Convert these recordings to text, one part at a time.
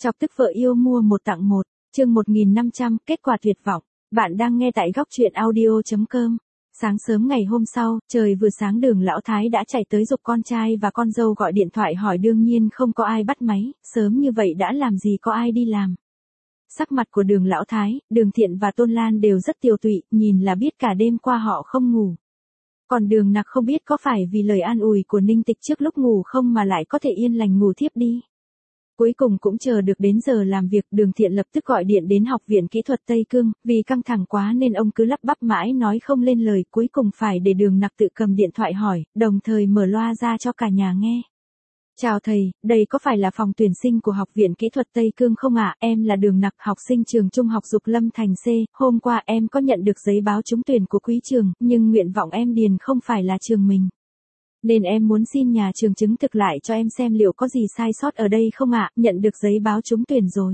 Chọc tức vợ yêu mua một tặng một, chương 1500, kết quả tuyệt vọng. Bạn đang nghe tại góc truyện audio.com. Sáng sớm ngày hôm sau, trời vừa sáng Đường Lão Thái đã chạy tới giục con trai và con dâu gọi điện thoại hỏi, đương nhiên không có ai bắt máy, sớm như vậy đã làm gì có ai đi làm. Sắc mặt của Đường Lão Thái, Đường Thiện và Tôn Lan đều rất tiều tụy, nhìn là biết cả đêm qua họ không ngủ. Còn Đường Nặc không biết có phải vì lời an ủi của Ninh Tịch trước lúc ngủ không mà lại có thể yên lành ngủ thiếp đi. Cuối cùng cũng chờ được đến giờ làm việc, Đường Thiện lập tức gọi điện đến Học viện Kỹ thuật Tây Cương, vì căng thẳng quá nên ông cứ lắp bắp mãi nói không lên lời, cuối cùng phải để Đường Nặc tự cầm điện thoại hỏi, đồng thời mở loa ra cho cả nhà nghe. Chào thầy, đây có phải là phòng tuyển sinh của Học viện Kỹ thuật Tây Cương không ạ? Em là Đường Nặc, học sinh trường Trung học Dục Lâm Thành C, hôm qua em có nhận được giấy báo trúng tuyển của quý trường, nhưng nguyện vọng em điền không phải là trường mình. Nên em muốn xin nhà trường chứng thực lại cho em xem liệu có gì sai sót ở đây không ạ, nhận được giấy báo trúng tuyển rồi.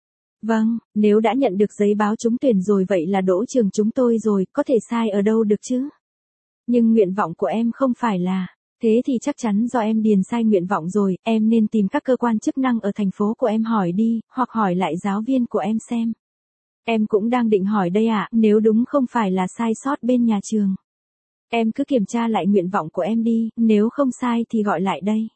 Vâng, nếu đã nhận được giấy báo trúng tuyển rồi vậy là đỗ trường chúng tôi rồi, có thể sai ở đâu được chứ? Nhưng nguyện vọng của em không phải là, thế thì chắc chắn do em điền sai nguyện vọng rồi, em nên tìm các cơ quan chức năng ở thành phố của em hỏi đi, hoặc hỏi lại giáo viên của em xem. Em cũng đang định hỏi đây ạ, nếu đúng không phải là sai sót bên nhà trường. Em cứ kiểm tra lại nguyện vọng của em đi, nếu không sai thì gọi lại đây.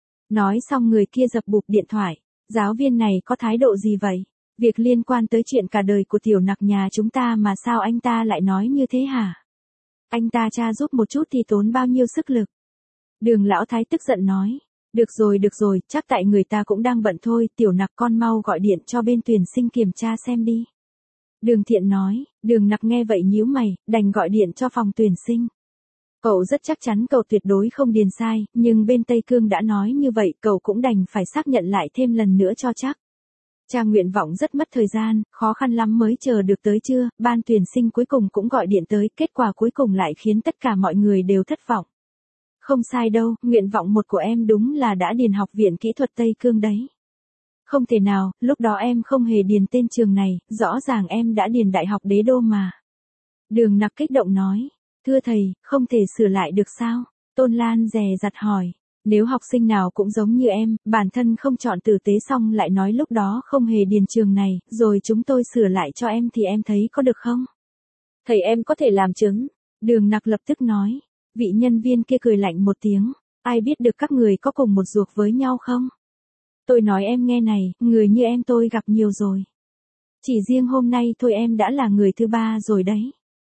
Nói xong người kia dập bụp điện thoại. Giáo viên này có thái độ gì vậy? Việc liên quan tới chuyện cả đời của Tiểu Nặc nhà chúng ta mà sao anh ta lại nói như thế hả? Anh ta tra giúp một chút thì tốn bao nhiêu sức lực? Đường Lão Thái tức giận nói. Được rồi, chắc tại người ta cũng đang bận thôi, Tiểu Nặc con mau gọi điện cho bên tuyển sinh kiểm tra xem đi. Đường Thiện nói. Đường Nặc nghe vậy nhíu mày, đành gọi điện cho phòng tuyển sinh. Cậu rất chắc chắn cậu tuyệt đối không điền sai, nhưng bên Tây Cương đã nói như vậy, cậu cũng đành phải xác nhận lại thêm lần nữa cho chắc. Tra nguyện vọng rất mất thời gian, khó khăn lắm mới chờ được tới trưa, ban tuyển sinh cuối cùng cũng gọi điện tới, kết quả cuối cùng lại khiến tất cả mọi người đều thất vọng. Không sai đâu, nguyện vọng một của em đúng là đã điền Học viện Kỹ thuật Tây Cương đấy. Không thể nào, lúc đó em không hề điền tên trường này, rõ ràng em đã điền Đại học Đế Đô mà. Đường Nặc kích động nói. Thưa thầy, không thể sửa lại được sao? Tôn Lan dè dặt hỏi. Nếu học sinh nào cũng giống như em, bản thân không chọn tử tế xong lại nói lúc đó không hề điền trường này, rồi chúng tôi sửa lại cho em thì em thấy có được không? Thầy em có thể làm chứng. Đường Nặc lập tức nói. Vị nhân viên kia cười lạnh một tiếng. Ai biết được các người có cùng một ruột với nhau không? Tôi nói em nghe này, người như em tôi gặp nhiều rồi. Chỉ riêng hôm nay thôi em đã là người thứ ba rồi đấy.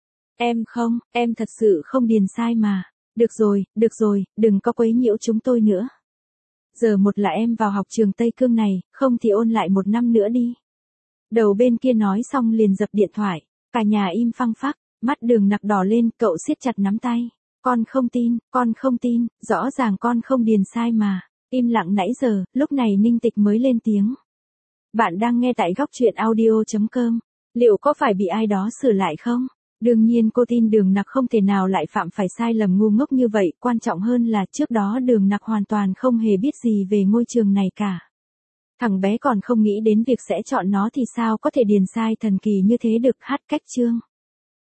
Em thật sự không điền sai mà. Được rồi, đừng có quấy nhiễu chúng tôi nữa. Giờ một là em vào học trường Tây Cương này, không thì ôn lại một năm nữa đi. Đầu bên kia nói xong liền dập điện thoại, cả nhà im phăng phắc, mắt Đường Nặc đỏ lên, cậu siết chặt nắm tay. Con không tin, rõ ràng con không điền sai mà. Im lặng nãy giờ, lúc này Ninh Tịch mới lên tiếng. Bạn đang nghe tại góc truyện audio.com, liệu có phải bị ai đó sửa lại không? Đương nhiên cô tin Đường Nặc không thể nào lại phạm phải sai lầm ngu ngốc như vậy, quan trọng hơn là trước đó Đường Nặc hoàn toàn không hề biết gì về ngôi trường này cả. Thằng bé còn không nghĩ đến việc sẽ chọn nó thì sao có thể điền sai thần kỳ như thế được, hát cách chương.